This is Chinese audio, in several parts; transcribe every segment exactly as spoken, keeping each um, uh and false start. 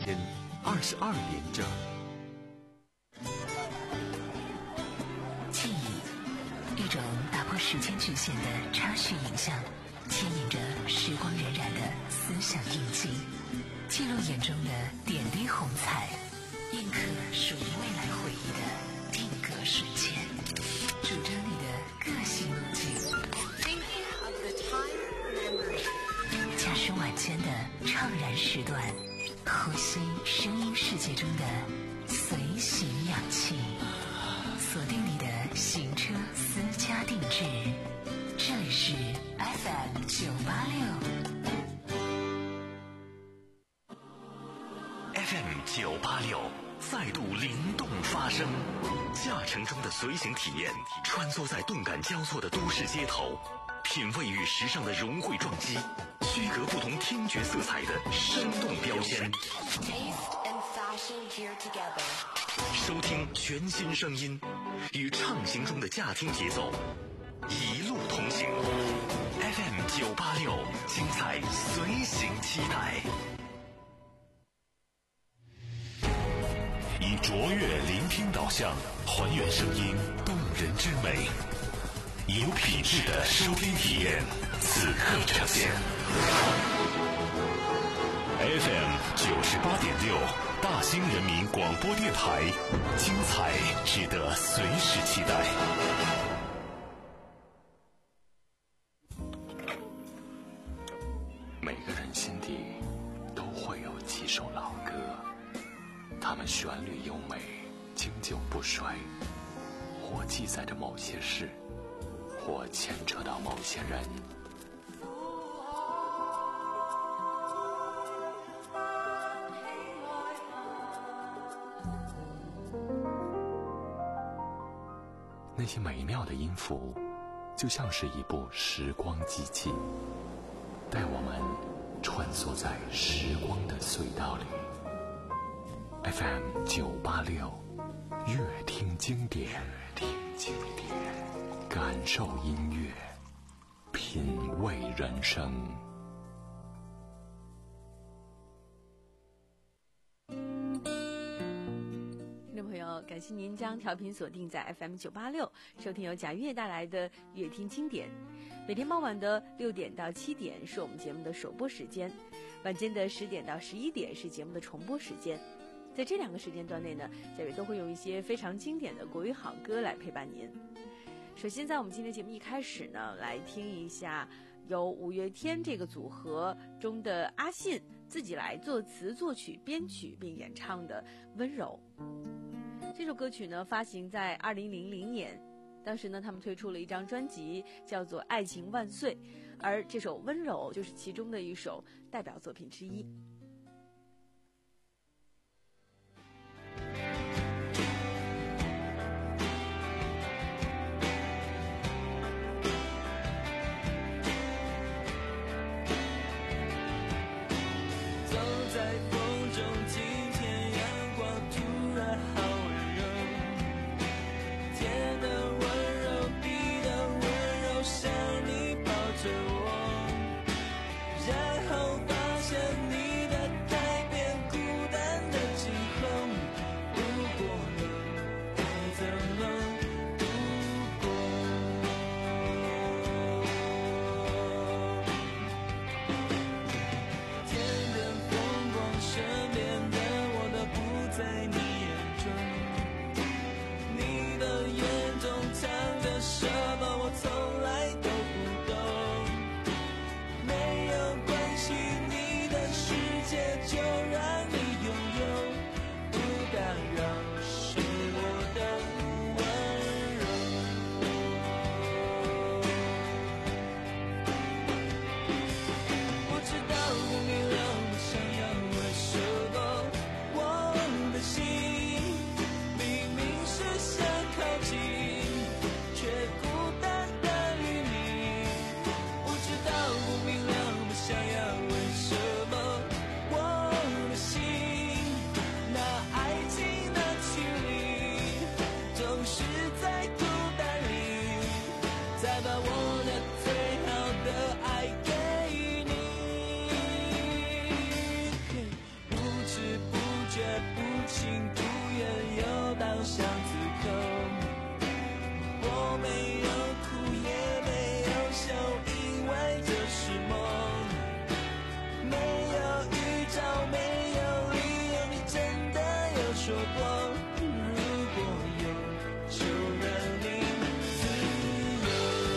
天二十二点整。 记忆，一种打破时间局限的插叙影像，牵引着时光荏苒的思想印记，记录眼中的点滴红彩，印刻属于未来回忆的定格瞬间，主张你的个性路径。驾驶晚间的怅然时段，呼吸声音世界中的随行氧气，锁定你的行车私家定制。这里是 F M 九八六 F M 九八六再度灵动发声，驾乘中的随行体验，穿梭在动感交错的都市街头，品味与时尚的融汇撞击，区隔不同听觉色彩的生动标签，收听全新声音，与畅行中的驾听节奏一路同行。 F M 九八六，精彩随行期待。 以卓越聆听导向，还原声音动人之美，有品质的收听体验，此刻呈现。F M 九十八点六，大兴人民广播电台，精彩值得随时期待。 每个人心底都会有几首老歌，它们旋律优美，经久不衰，或记载着某些事，或牵扯到某些人。那些美妙的音符，就像是一部时光机器，带我们穿梭在时光的隧道里。F M 九八六，乐听经典，听经典，感受音乐，品味人生。 听众朋友，感谢您将调频锁定在 F M 九八六，收听由贾月带来的乐听经典。每天傍晚的六点到七点是我们节目的首播时间，晚间的十点到十一点是节目的重播时间。在这两个时间段内呢，贾月都会用一些非常经典的国语好歌来陪伴您。首先在我们今天节目一开始呢，来听一下由五月天这个组合中的阿信自己来作词作曲编曲并演唱的《温柔》。这首歌曲呢发行在二零零零年，当时呢他们推出了一张专辑叫做《爱情万岁》，而这首《温柔》就是其中的一首代表作品之一。 然后发现你的觉不清不远又到向此刻，我没有哭也没有笑，因为这是梦，没有预兆没有理由，你真的有说过，如果有就让你自由。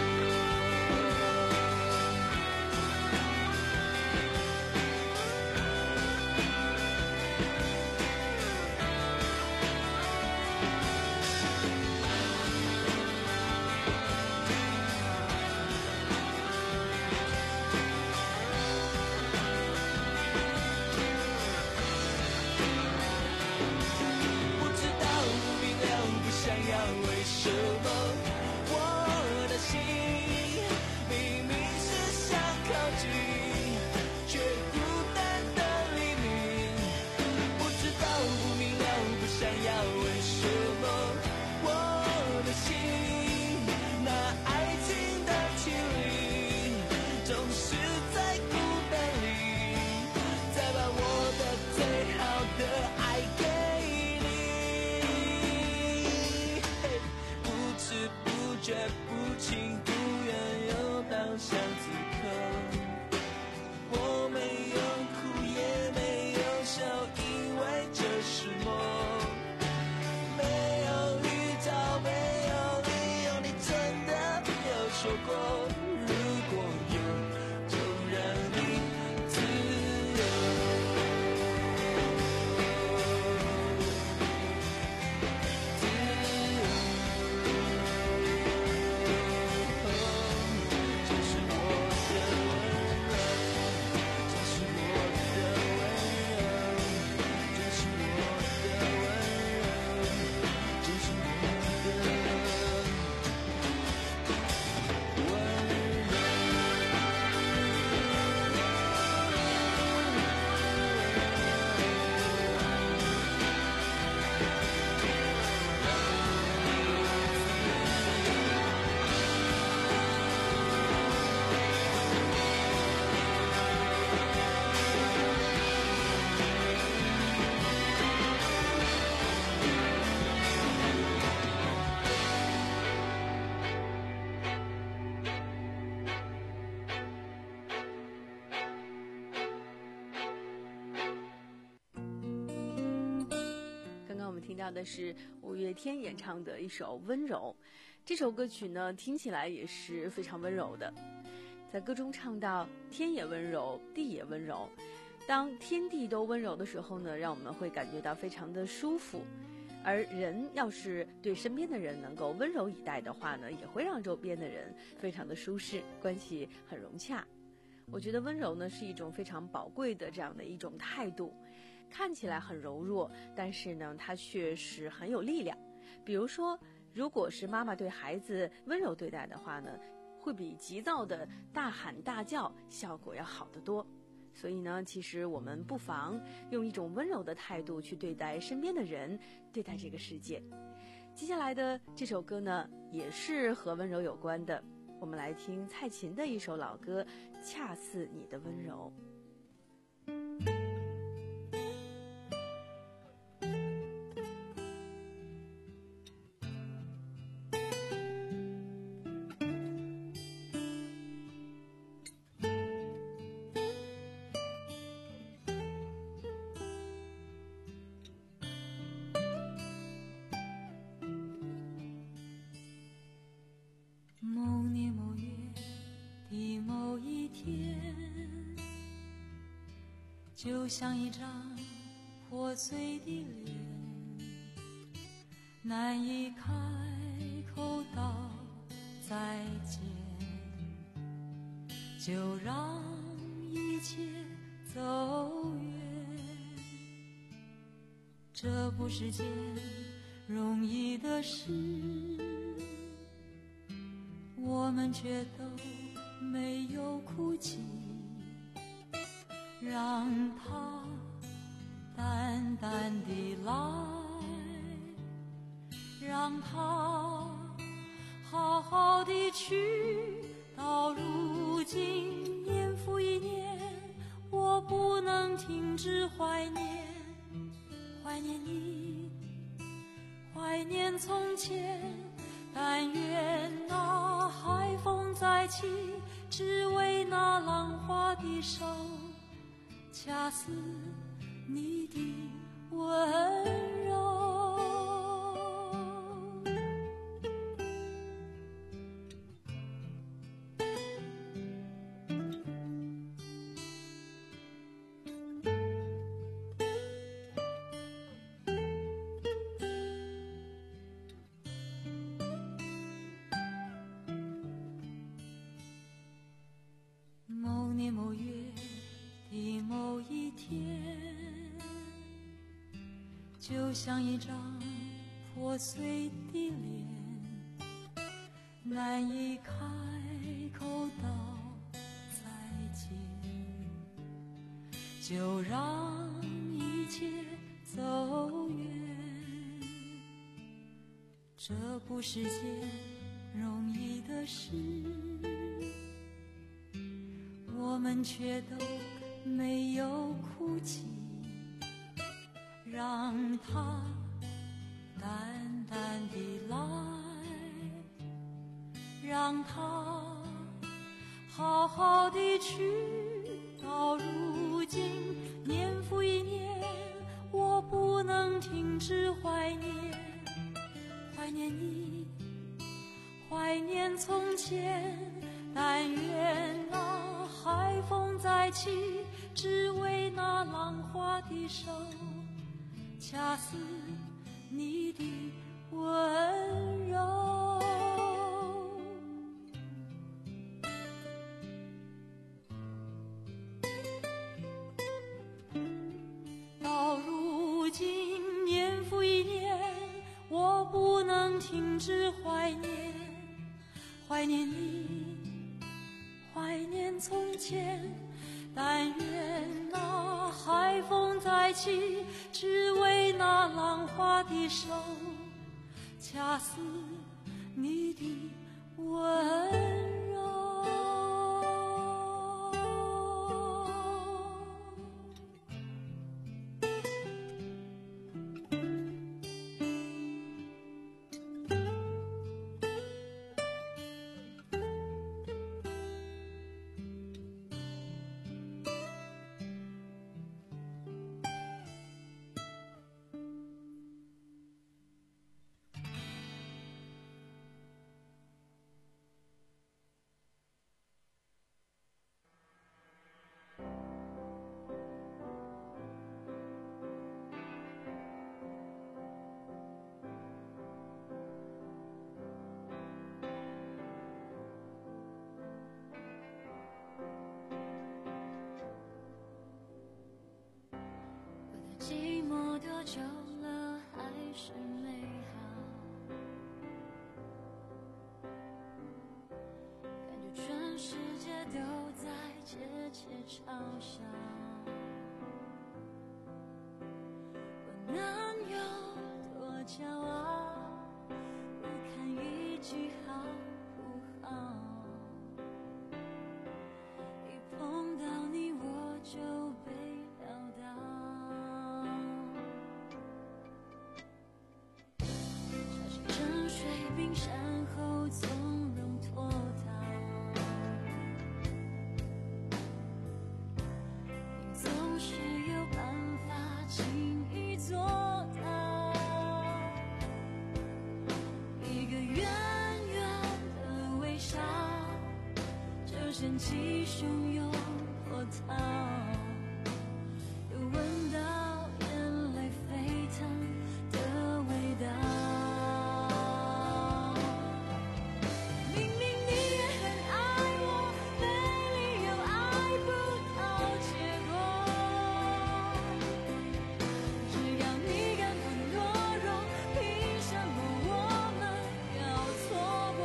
听到的是五月天演唱的一首《温柔》，这首歌曲呢听起来也是非常温柔的。在歌中唱到天也温柔，地也温柔，当天地都温柔的时候呢，让我们会感觉到非常的舒服，而人要是对身边的人能够温柔以待的话呢，也会让周边的人非常的舒适，关系很融洽。我觉得温柔呢是一种非常宝贵的这样的一种态度，看起来很柔弱，但是呢它却是很有力量。比如说，如果是妈妈对孩子温柔对待的话呢，会比急躁的大喊大叫效果要好得多。所以呢，其实我们不妨用一种温柔的态度去对待身边的人，对待这个世界。接下来的这首歌呢也是和温柔有关的，我们来听蔡琴的一首老歌《恰似你的温柔》。 就像一张破碎的脸，难以开口道再见，就让一切走远。这不是件容易的事，我们却都没有哭泣，让它淡淡地来，让它好好地去。到如今年复一年，我不能停止怀念， 念你，怀念从前，但愿那海风再起，只为那浪花的手，恰似你的温柔。某年某月的某一天，就像一张破碎的脸，难以开口道再见，就让一切走远。这不是件容易的事，我们却都没有哭泣，让它淡淡地来，让它好好地去。到如今年复一年，我不能停止怀念，怀念你，怀念从前，但愿那海风再起，只为那浪花的手，恰似你的温柔。到如今年复一年，我不能停止怀念，怀念你，怀念从前，但愿那海风再起，只为那浪花的手，恰似你的温柔。 寂寞多久了还是美好，感觉全世界都在窃窃嘲笑，我能有多骄傲，不看运气好不好，一碰到你我就被撂倒，冰山后从容脱逃，你总是有办法轻易做到，一个圆圆的微笑就掀起汹涌波涛，又闻到眼泪沸腾的味道。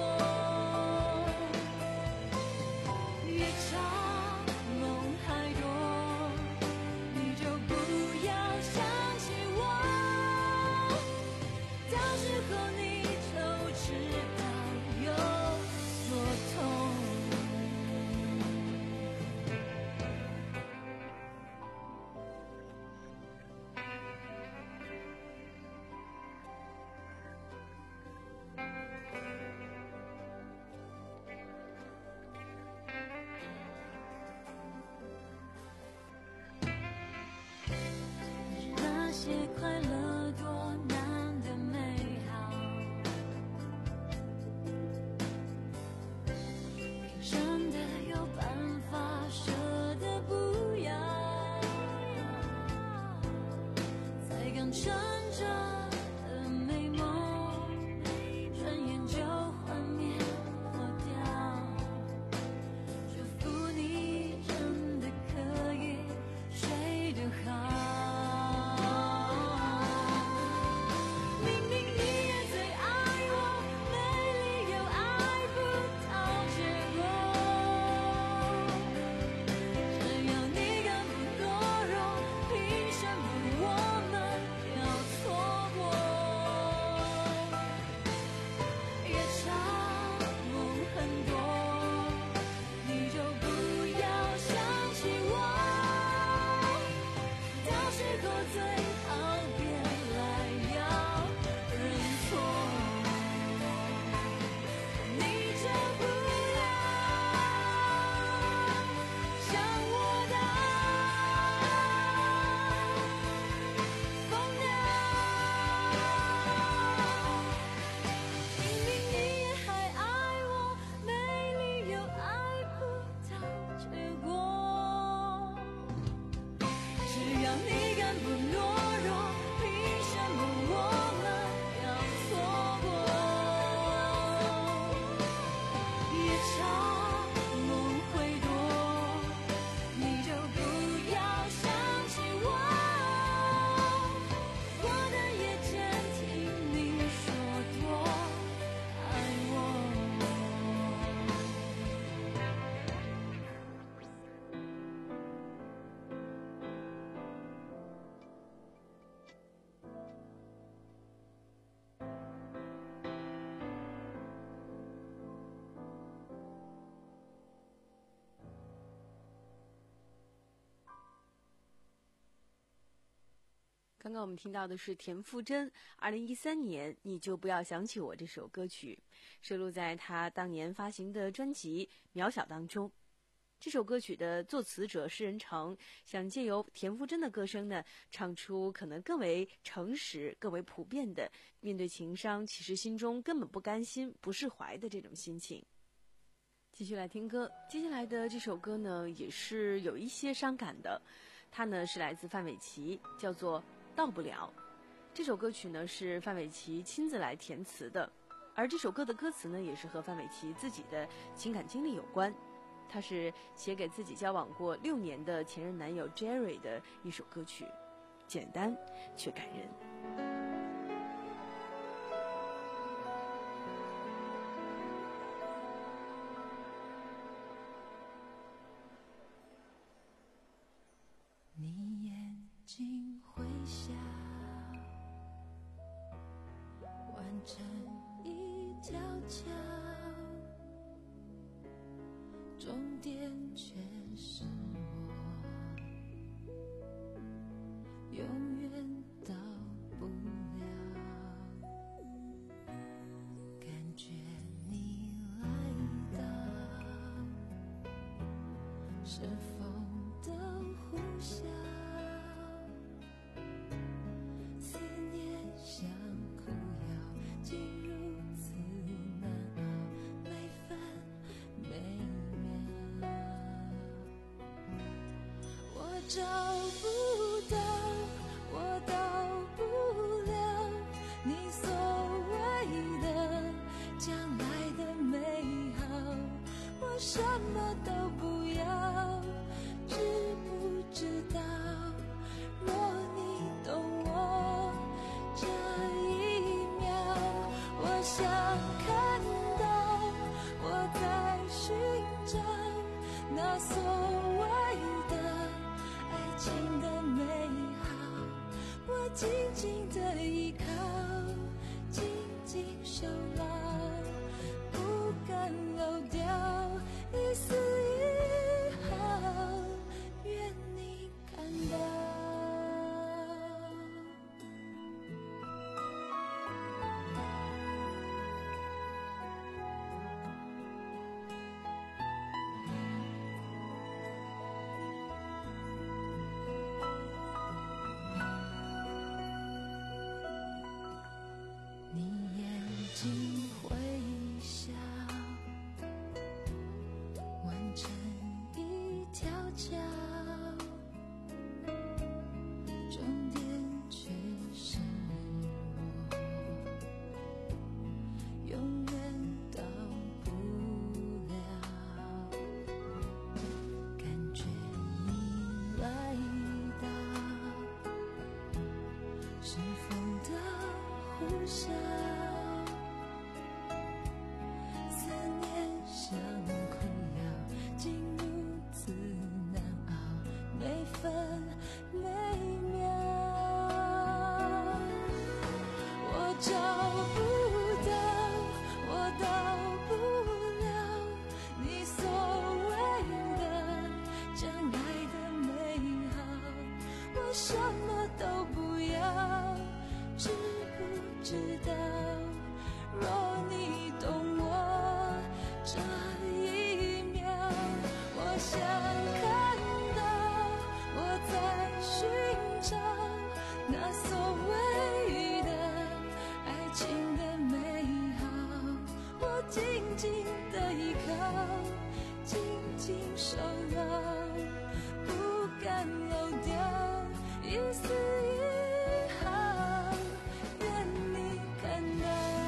越长梦还多， 些快乐多难的美好，你真的有办法舍得不要，才刚撑着的美梦，转眼就幻灭破掉。祝福你真的可以睡得好。 刚刚我们听到的是田馥甄二零一三年你就不要想起我这首歌曲，收录在她当年发行的专辑《渺小》当中。这首歌曲的作词者施仁成想借由田馥甄的歌声呢，唱出可能更为诚实更为普遍的面对情伤其实心中根本不甘心不释怀的这种心情。继续来听歌，接下来的这首歌呢也是有一些伤感的，它呢是来自范玮琪，叫做到不了。这首歌曲呢是范玮琪亲自来填词的，而这首歌的歌词呢也是和范玮琪自己的情感经历有关。它是写给自己交往过六年的前任男友 Jerry 的一首歌曲，简单却感人。 你眼睛会笑，完成一条桥，终点却是我，永远到不了。感觉你来到，是风的呼啸，思念像苦药，竟如此难熬，每分每秒。我找不到，我到不了你所谓的将来的美好，我什么都不要，知不知道？若你懂我这一秒，我想看到我在寻找那所谓的爱情的美好，我紧紧的依靠，紧紧守牢，不敢漏掉一丝一毫，愿你看到。 是风的呼啸，思念像困扰，竟如此难熬，每分每秒，我找不到，我到不了你所谓的将来的美好，我什么都不要，知不知道？若你懂我这一秒，我想看到我在寻找那所谓的爱情的美好，我紧紧的依靠，紧紧守牢，不敢漏掉一丝一毫，愿你看到。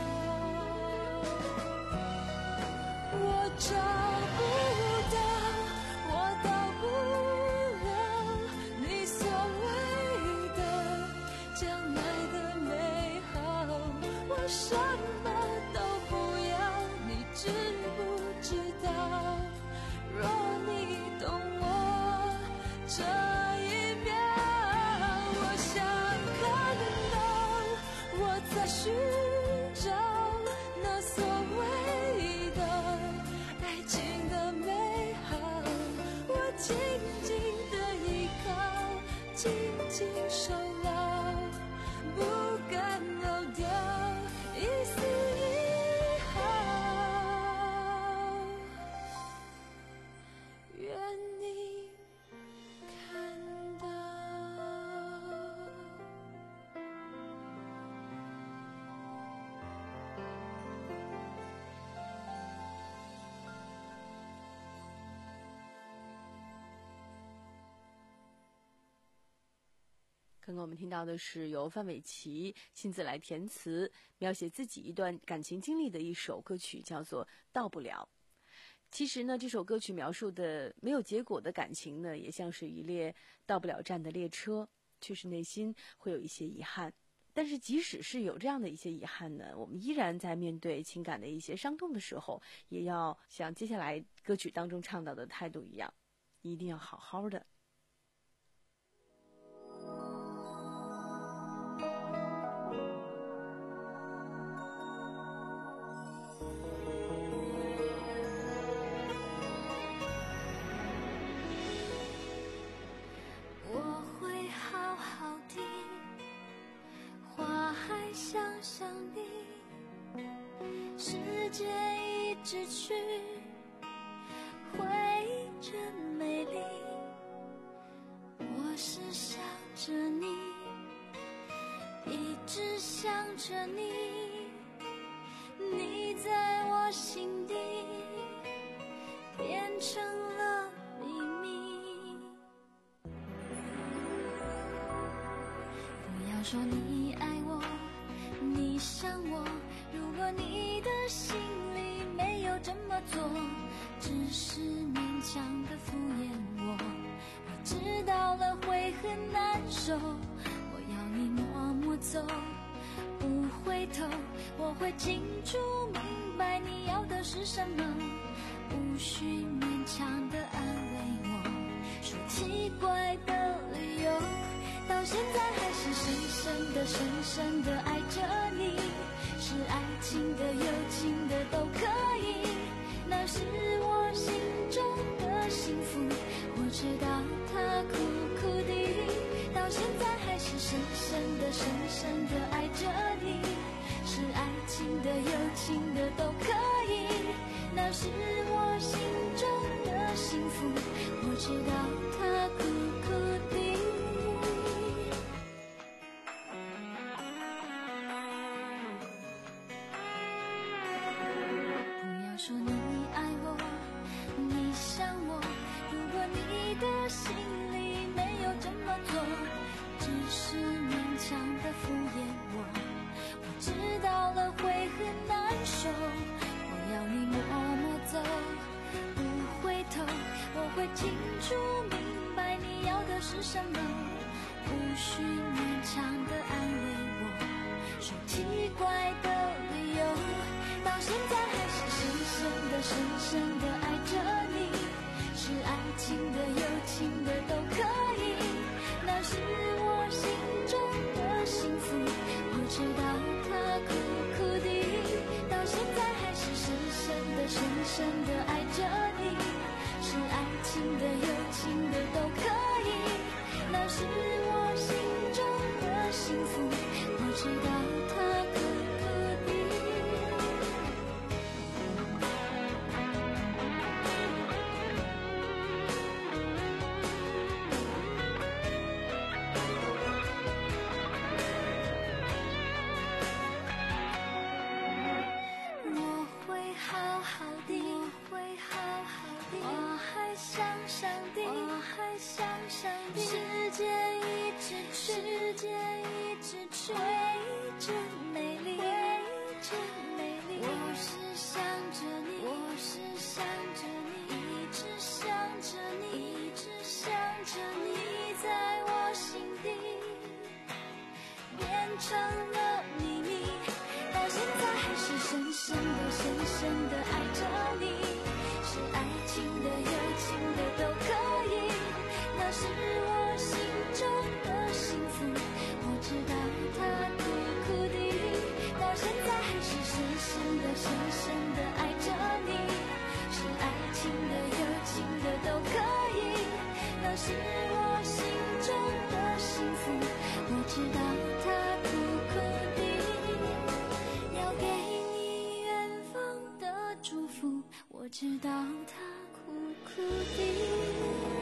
我找不到，我到不了你所谓的将来的美好，我什么都不要，你知不知道？若你懂我这一秒，我想看到我在寻找那所谓的爱情的美好，我紧紧的依靠，紧紧守牢，不敢漏掉一丝一毫，愿你看到。 刚刚我们听到的是由范玮琪亲自来填词，描写自己一段感情经历的一首歌曲，叫做《到不了》。其实呢，这首歌曲描述的没有结果的感情呢，也像是一列到不了站的列车，确实内心会有一些遗憾。但是即使是有这样的一些遗憾呢，我们依然在面对情感的一些伤痛的时候，也要像接下来歌曲当中唱到的态度一样，一定要好好的。 我会好好的，花还想想你，时间一直去，回忆真美丽。我是想着你，一直想着你，你在我心底变成了秘密。不要说你爱我，你想我，如果你的心里没有这么做，只是勉强的敷衍我，我知道了会很难受。我要你默默走，不回头，我会清楚明白你要的是什么，无需勉强的安慰我，说奇怪的理由，到现在还是深深的深深的爱着你，是爱情的有情的都可以，那是我心中的幸福，我知道它苦苦的，到现在还是深深的深深的爱着你，是爱情的有情的都可以，那是我心中的幸福，我知道它苦苦的。不要说你爱我，你想我，如果你的心里没有这么做，只是勉强的敷衍我，我知道了会很难受。我要你默默走，不回头，我会清楚明白你要的是什么，无需勉强的安慰出奇怪的理由，到现在还是深深的、深深的爱着你，是爱情的、友情的都可以，那是我心中的幸福。我知道它苦苦的，到现在还是深深的、深深的爱着你，是爱情的、友情的都可以，那是我心中的幸福。我知道它苦苦的。我会好好的，我会好好的，我还想上帝，我还想上帝，世界一直去，世界一直去，会一直美丽，会一直美丽。我是想着你，我是想着你，一直想着你，一直想着你，在我心底变成了秘密，到现在还是深深的、深深的爱着你，是爱情的、友情的都可以，那是我心中的幸福。我知道它苦苦的，到现在还是深深的、深深的爱着你，是爱情的、友情的都可以，那是我心中的幸福。我知道它苦苦的，要给你远方的祝福。我知道它苦苦的。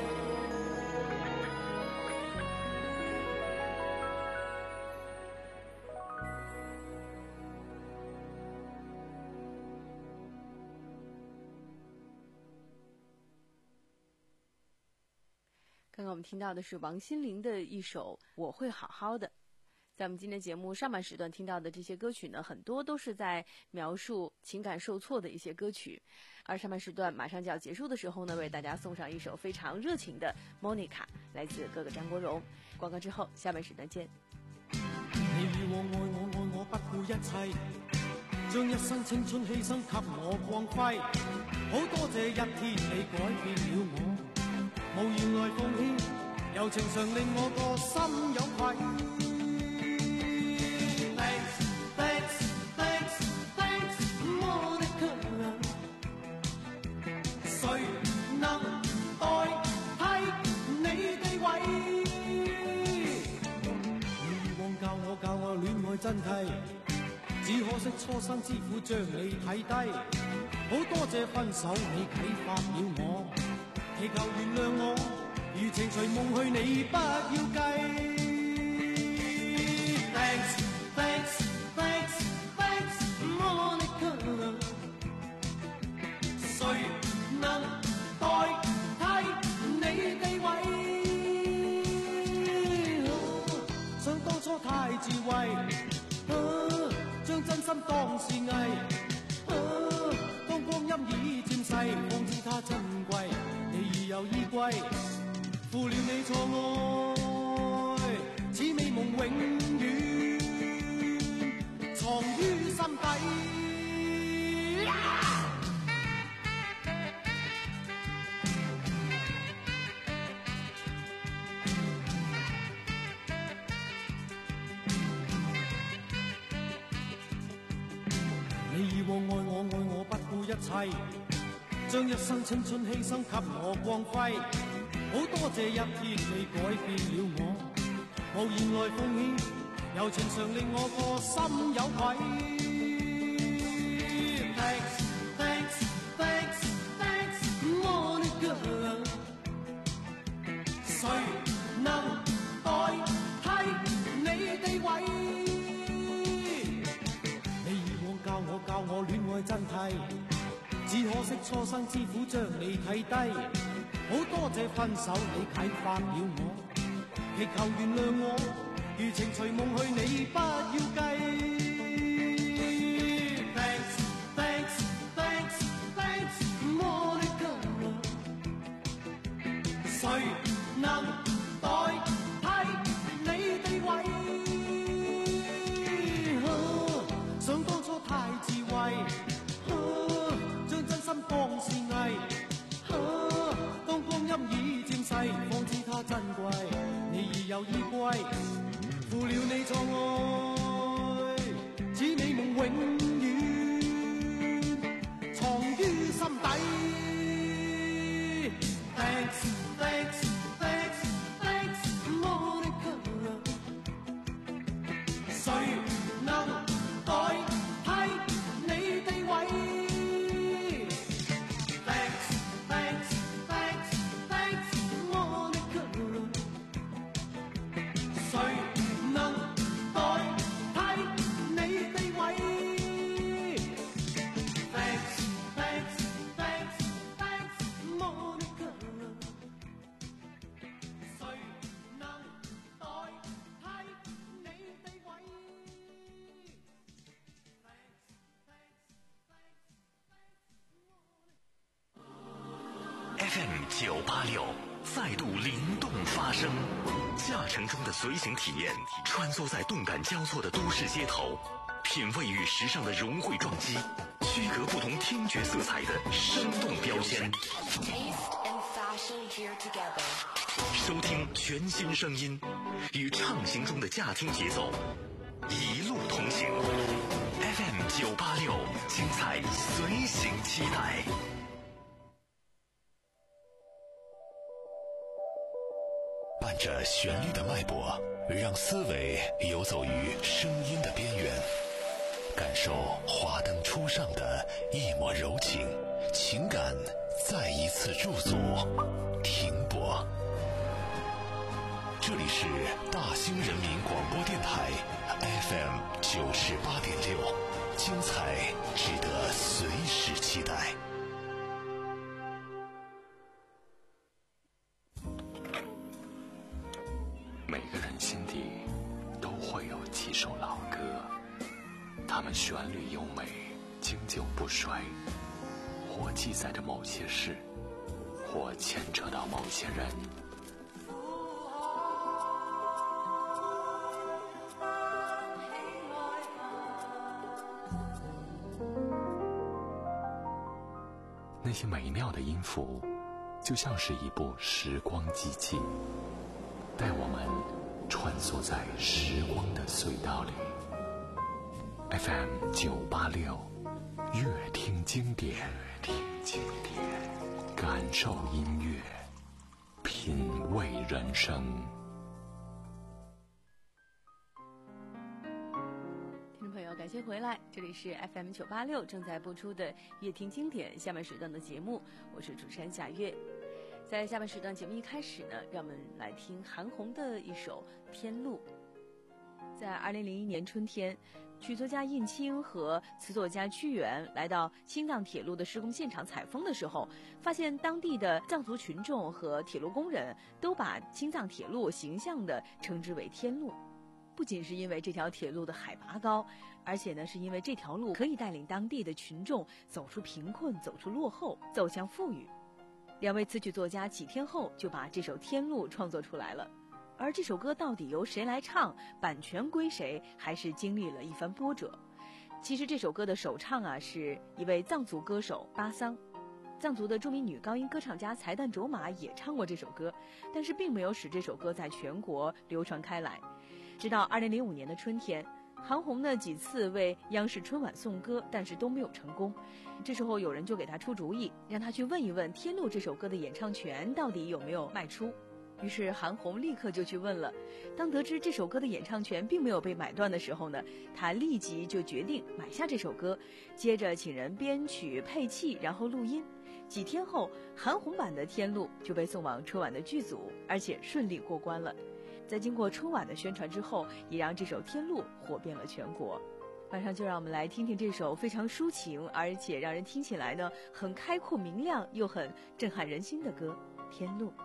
刚刚我们听到的是王心凌的一首《我会好好的》。在我们今天节目上半时段听到的这些歌曲呢，很多都是在描述情感受挫的一些歌曲。而上半时段马上就要结束的时候呢，为大家送上一首非常热情的《Monica》，来自哥哥张國榮。廣告之後，下半時段見。 你與我愛我愛我不顧一切，將一生青春犧牲給我光輝。好多謝一天你改變了我，無言來奉獻，柔情常令我個心有愧。Thanks, thanks, thanks, thanks, Monica。誰能代替你地位？你以往教我教我戀愛真諦，只可惜初生之犢將你睇低。好多謝分手你啟發了我，祈求原諒我，如情隨夢去你不要計。Thanks, thanks, thanks, thanks, Monica。誰能代替你地位？想當初太智慧，將真心當是藝。當光陰已漸逝，方知它珍貴。你已有依歸，負了你錯愛，此美夢永遠藏於心底。你以往愛我愛我不顧一切，將一生青春犧牲給我光輝。好多謝一天你改變了我，無言來奉獻，柔情常令我個心有愧。Thanks, thanks, thanks, thanks, Monica。誰能代替你地位？你以往教我教我戀愛真諦，只可惜初生之犢將你睇低。好多謝分手你啟發了我，祈求原諒我，如情隨夢去你不要計。Thanks, thanks, thanks, thanks, Monica。誰能代替你地位？ 九八六再度灵动发声，驾乘中的随行体验，穿梭在动感交错的都市街头，品味与时尚的融汇撞击，区隔不同听觉色彩的生动标签。收听全新声音，与畅行中的驾听节奏，一路同行。F M 九八六，精彩随行期待。 伴着旋律的脉搏，让思维游走于声音的边缘，感受华灯初上的一抹柔情，情感再一次驻足停泊。这里是大兴人民广播电台 F M 九十八点六，精彩值得随时期待。 每个人心底都会有几首老歌，它们旋律优美，经久不衰，或记载着某些事，或牵扯到某些人。那些美妙的音符，就像是一部时光机器，带我们穿梭在时光的隧道里。 F M 九八六，乐听经典，听经典，感受音乐，品味人生。 听众朋友，感谢回来，这里是 F M 九八六正在播出的乐听经典下半时段的节目，我是主持人贾月。在下半时段节目一开始呢，让我们来听韩红的一首《天路》。在二零零一年春天，曲作家印青和词作家屈原来到青藏铁路的施工现场采风的时候，发现当地的藏族群众和铁路工人都把青藏铁路形象地称之为天路。不仅是因为这条铁路的海拔高，而且呢，是因为这条路可以带领当地的群众走出贫困，走出落后，走向富裕。两位词曲作家几天后就把这首《天路》创作出来了，而这首歌到底由谁来唱，版权归谁，还是经历了一番波折。其实这首歌的首唱啊，是一位藏族歌手巴桑。藏族的著名女高音歌唱家才旦卓玛也唱过这首歌，但是并没有使这首歌在全国流传开来。直到二零零五年的春天，韩红呢几次为央视春晚送歌，但是都没有成功。这时候有人就给他出主意，让他去问一问《天路》这首歌的演唱权到底有没有卖出。于是韩红立刻就去问了。当得知这首歌的演唱权并没有被买断的时候呢，他立即就决定买下这首歌，接着请人编曲配器，然后录音。几天后，韩红版的《天路》就被送往春晚的剧组，而且顺利过关了。在经过春晚的宣传之后，也让这首《天路》火遍了全国。马上就让我们来听听这首非常抒情，而且让人听起来呢很开阔明亮又很震撼人心的歌《天路》。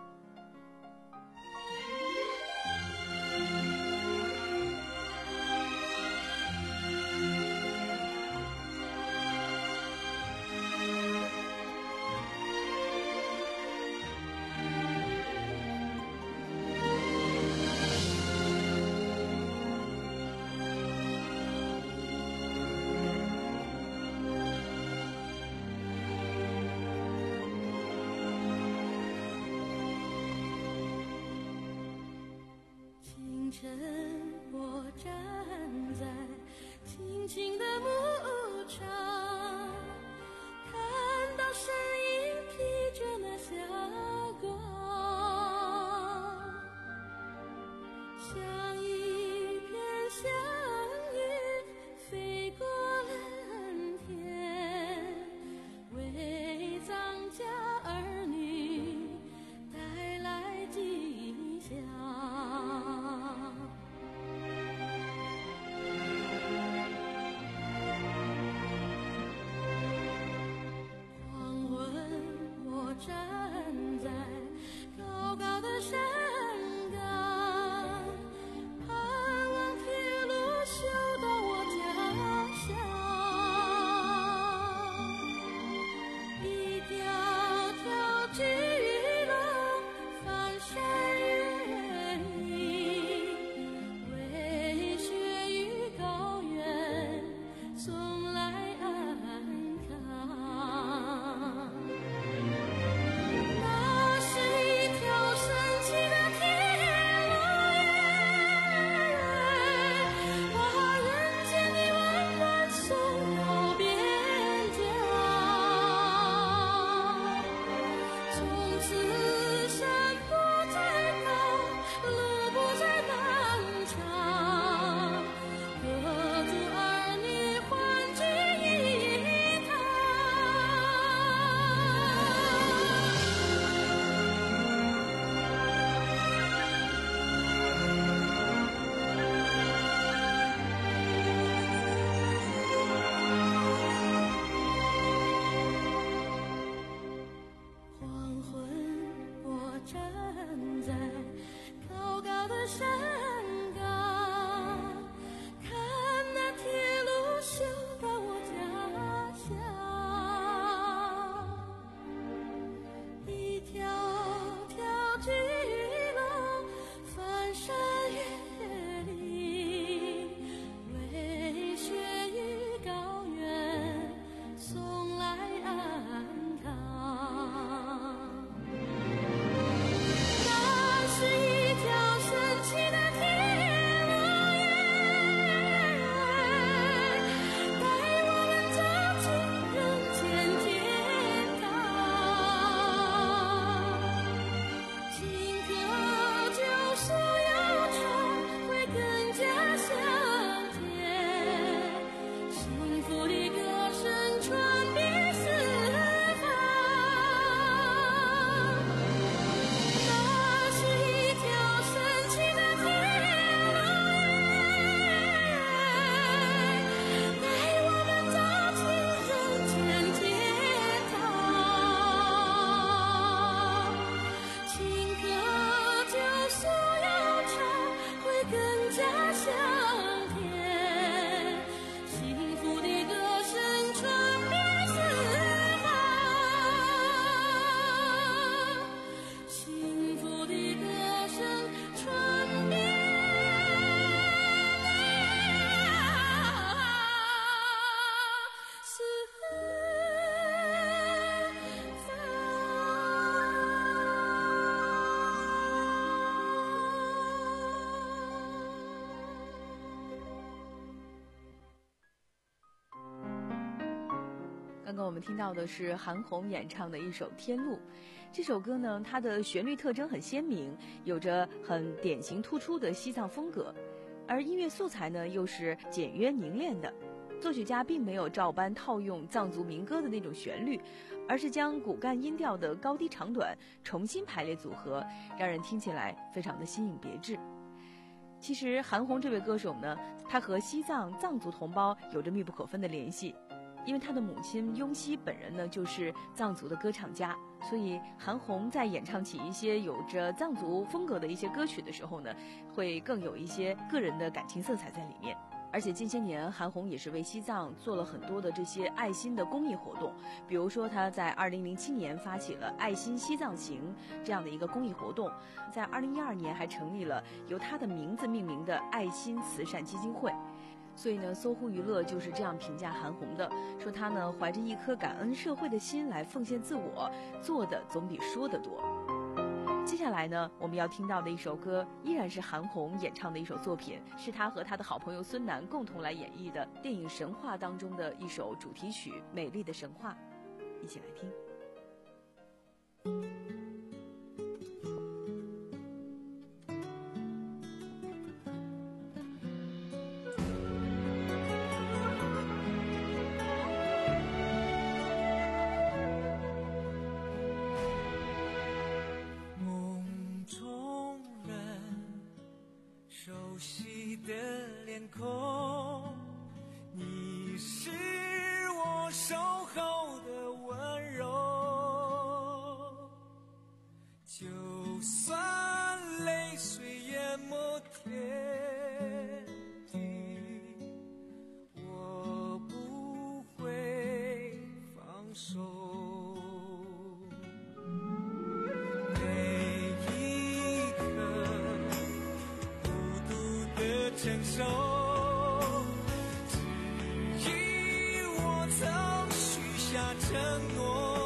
刚我们听到的是韩红演唱的一首《天路》。这首歌呢，它的旋律特征很鲜明，有着很典型突出的西藏风格，而音乐素材呢又是简约凝练的。作曲家并没有照搬套用藏族民歌的那种旋律，而是将骨干音调的高低长短重新排列组合，让人听起来非常的新颖别致。其实韩红这位歌手呢，她和西藏藏族同胞有着密不可分的联系，因为她的母亲雍熙本人呢就是藏族的歌唱家，所以韩红在演唱起一些有着藏族风格的一些歌曲的时候呢，会更有一些个人的感情色彩在里面。而且近些年韩红也是为西藏做了很多的这些爱心的公益活动，比如说她在二零零七年发起了爱心西藏行这样的一个公益活动，在二零一二年还成立了由她的名字命名的爱心慈善基金会。所以呢，搜狐娱乐就是这样评价韩红的，说她呢怀着一颗感恩社会的心来奉献自我，做的总比说的多。接下来呢，我们要听到的一首歌依然是韩红演唱的一首作品，是她和她的好朋友孙楠共同来演绎的电影《神话》当中的一首主题曲《美丽的神话》，一起来听。 你是我守候的温柔，就算泪水淹没天地，我不会放手。每一刻孤独的承受，承诺，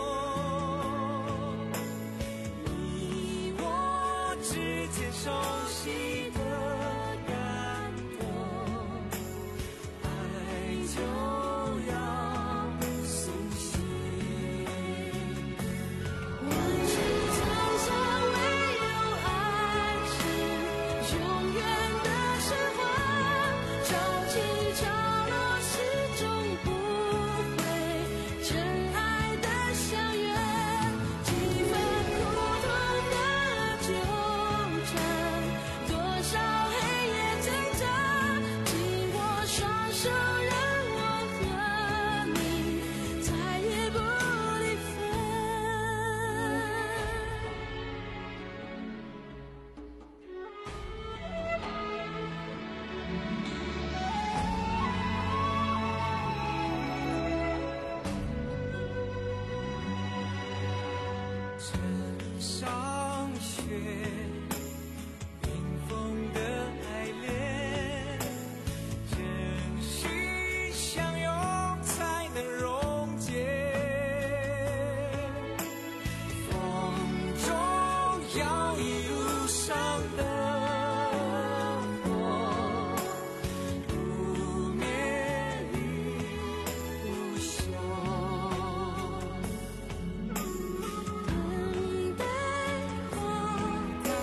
你我之间熟悉的感动，爱就要苏醒。万水千山唯有爱是永远的神话，潮起潮落始终不真爱的相约，几分苦痛的纠缠，多少黑夜挣扎，紧握双手，让我和你再也不离分。枕上雪，冰封的爱恋，真心相拥才能溶解。风中摇曳路上的火，不灭与不朽。等待我的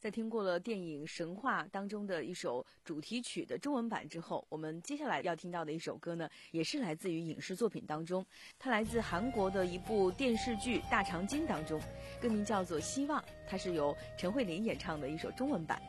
在听过了电影《神话》当中的一首主题曲的中文版之后，我们接下来要听到的一首歌呢，也是来自于影视作品当中，它来自韩国的一部电视剧《大长今》当中，歌名叫做《希望》，它是由陈慧琳演唱的一首中文版。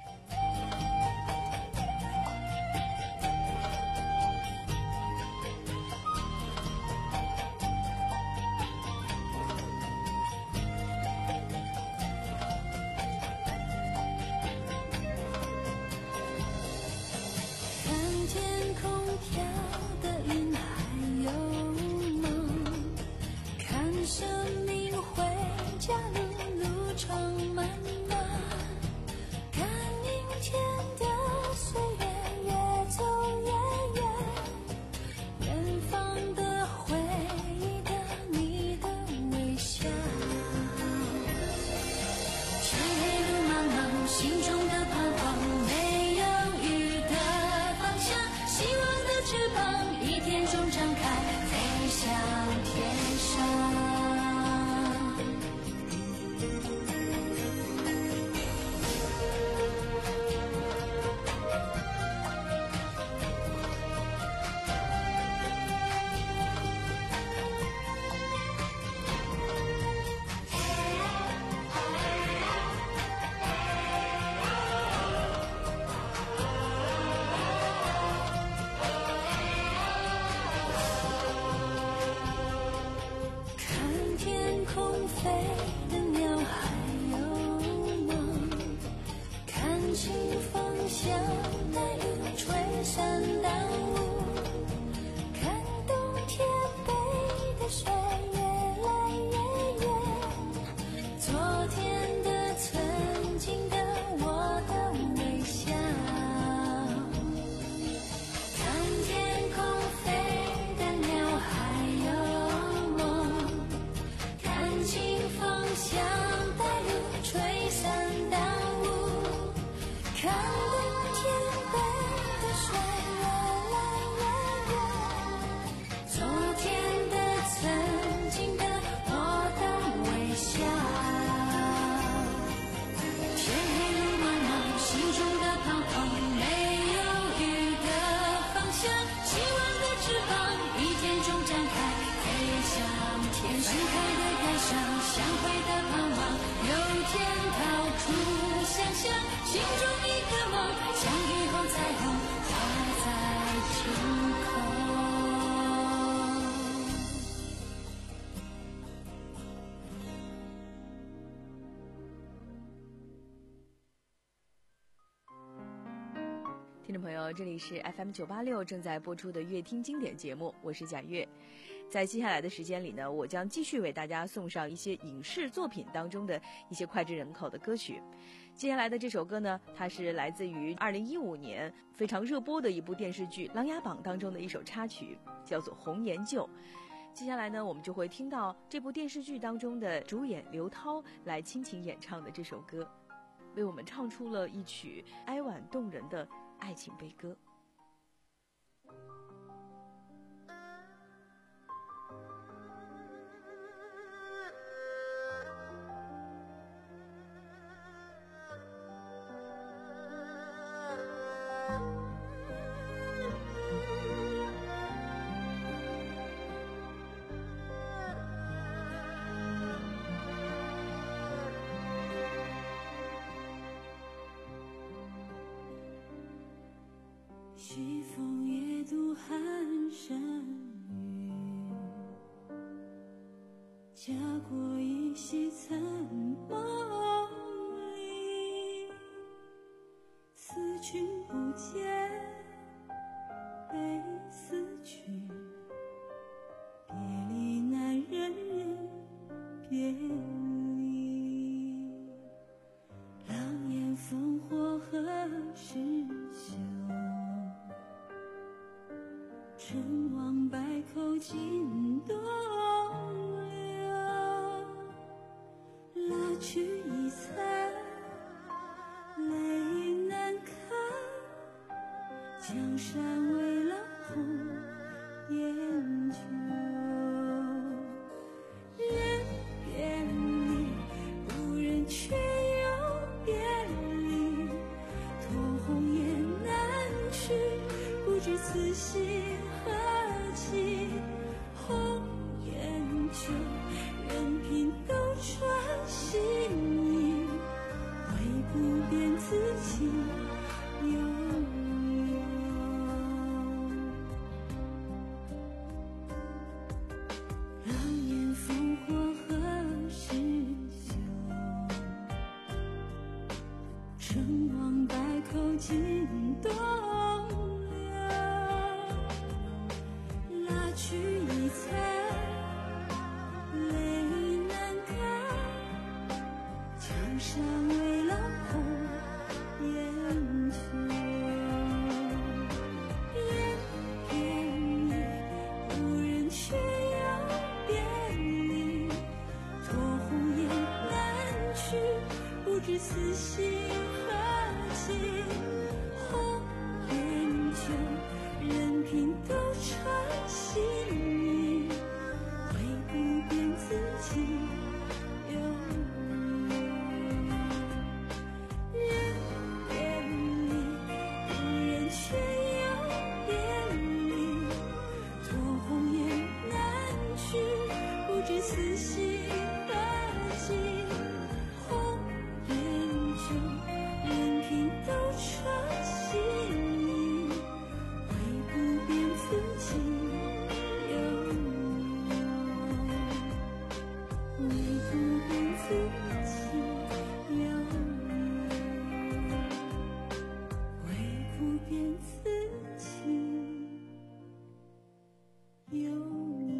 听众朋友，这里是 F M 九八六正在播出的乐听经典节目，我是贾月。在接下来的时间里呢，我将继续为大家送上一些影视作品当中的一些脍炙人口的歌曲。接下来的这首歌呢，它是来自于二零一五年非常热播的一部电视剧《琅琊榜》当中的一首插曲，叫做《红颜旧》。接下来呢，我们就会听到这部电视剧当中的主演刘涛来倾情演唱的这首歌，为我们唱出了一曲哀婉动人的爱情悲歌。 西风夜渡寒山雨，家国依稀残梦里，思君不见悲思曲，别离难忍人别离，狼烟烽火何时休，陈王百口尽东流，拉去一彩泪难看，江山为了红颜旧，人别离，无人却又别离， 知此心何寄，红颜旧，任凭斗转星移，唯不变自己悠悠。狼烟烽火何时休？成王败寇尽东流，拉去一彩泪难干，江山未老红颜旧。人别离，无人却又别离，托鸿雁南去，不知此心何寄。红颜旧，任凭斗转星移，唯不变自己悠悠。人别离，无人却又别离，托鸿雁南去，不知此心何寄。红颜旧，任凭斗转星移，唯不变自己悠悠，唯不变自己悠悠，唯不变自己悠悠。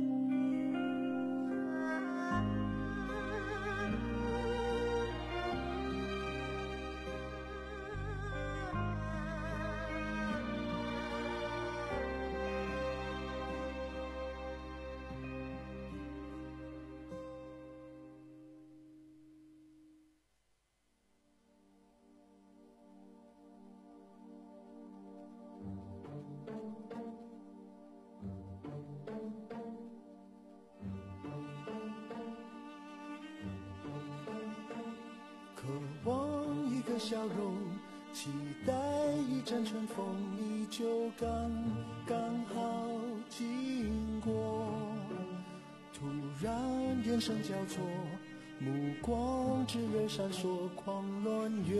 渴望一个笑容，期待一阵春风，你就刚刚好经过。突然眼神交错，目光炙热闪烁，狂乱越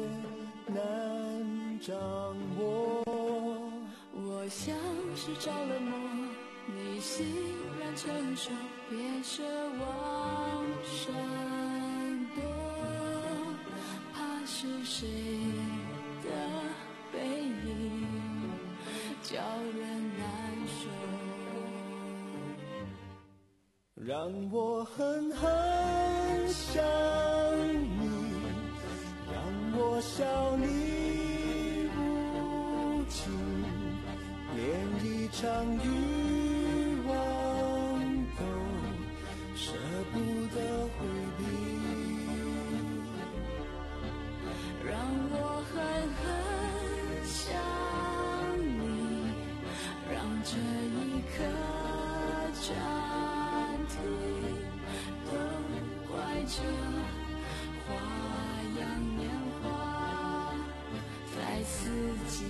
难掌握。 我像是着了魔，你欣然承受，别奢望闪躲，怕是谁的背影叫人难受。 让我狠狠想你，让我笑你无情，连一场欲望都舍不得回避。 让我狠狠想你，让这一刻暂停，都怪这花样年华在刺激。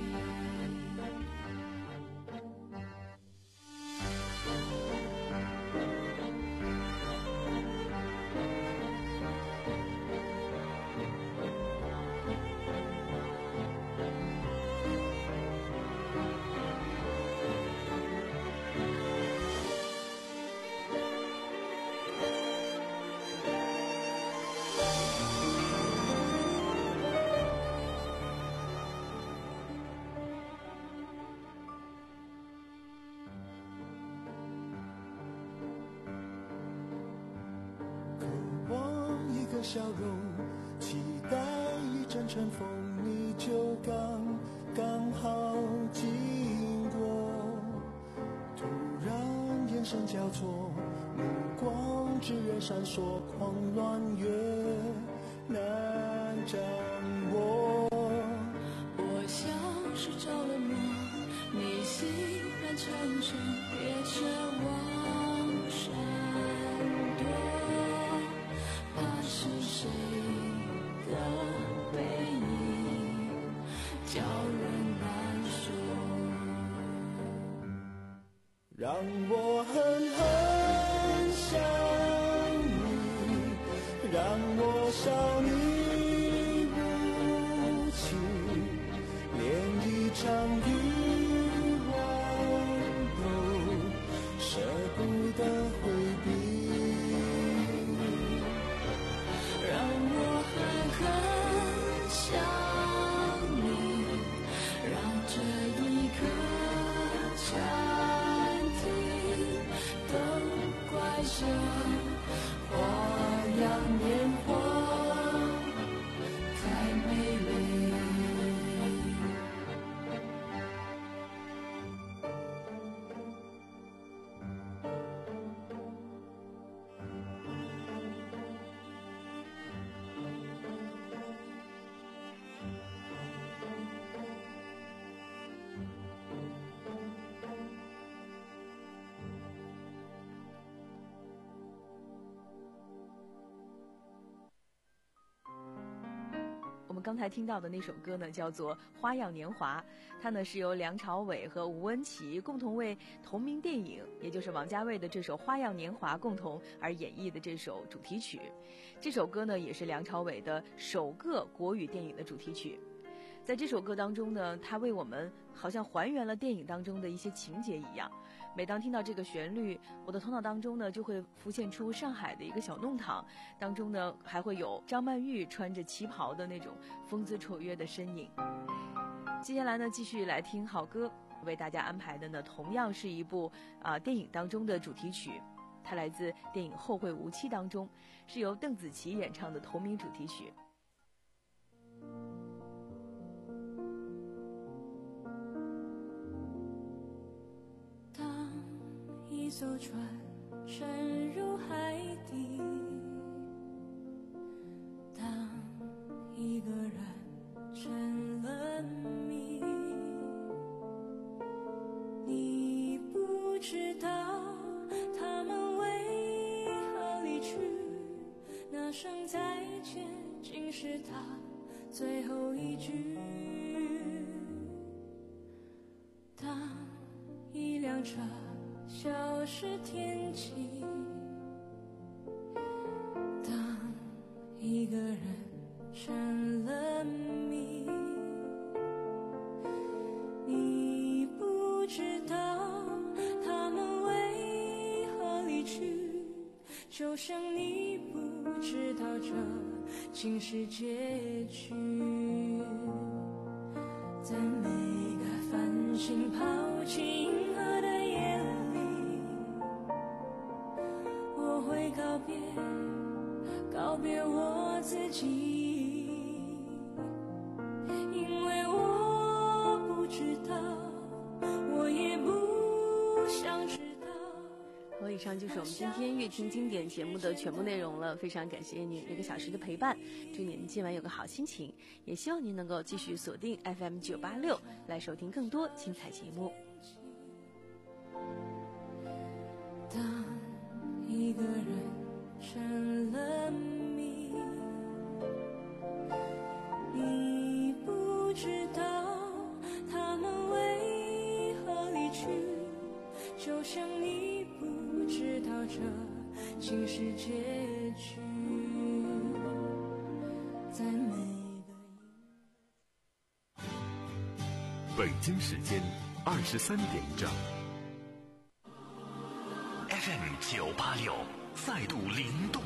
笑容，期待一阵春风，你就刚刚好经过。突然眼神交错，目光炙热闪烁，狂乱越难掌握。 我像是着了魔，你欣然承受，别奢望闪躲，怕是谁的背影叫人难受。 让我狠狠想你，让我少你无情，连一场欲望都舍不得回避。 让我狠狠想你，让这一刻暂停，都怪这花样年华太美丽。 我们刚才听到的那首歌呢，叫做《花样年华》，它呢是由梁朝伟和吴恩琪共同为同名电影，也就是王家卫的这首《花样年华》共同而演绎的这首主题曲。这首歌呢，也是梁朝伟的首个国语电影的主题曲。在这首歌当中呢，他为我们好像还原了电影当中的一些情节一样。每当听到这个旋律，我的头脑当中呢就会浮现出上海的一个小弄堂，当中呢还会有张曼玉穿着旗袍的那种风姿绰约的身影。接下来呢，继续来听好歌，为大家安排的呢同样是一部啊、呃、电影当中的主题曲，它来自电影《后会无期》当中，是由邓紫棋演唱的同名主题曲。 一艘船沉入海底，当一个人成了谜，你不知道他们为何离去，那声再见竟是他最后一句。当一辆车消失天际，当一个人成了谜，你不知道他们为何离去，就像你不知道这竟是结局。在每个繁星抛弃银河的夜里，我会告别，告别我自己，因为我不知道，我也不想知道。 好，以上就是我们今天乐听经典节目的全部内容了，非常感谢您一个小时的陪伴，祝您今晚有个好心情，也希望您能够继续锁定 F M 九八六来收听更多精彩节目。 当一个人成了谜，你不知道他们为何离去，就像你不知道这竟是结局。在每个北京时间二十三点整。 F M 九八六再度灵动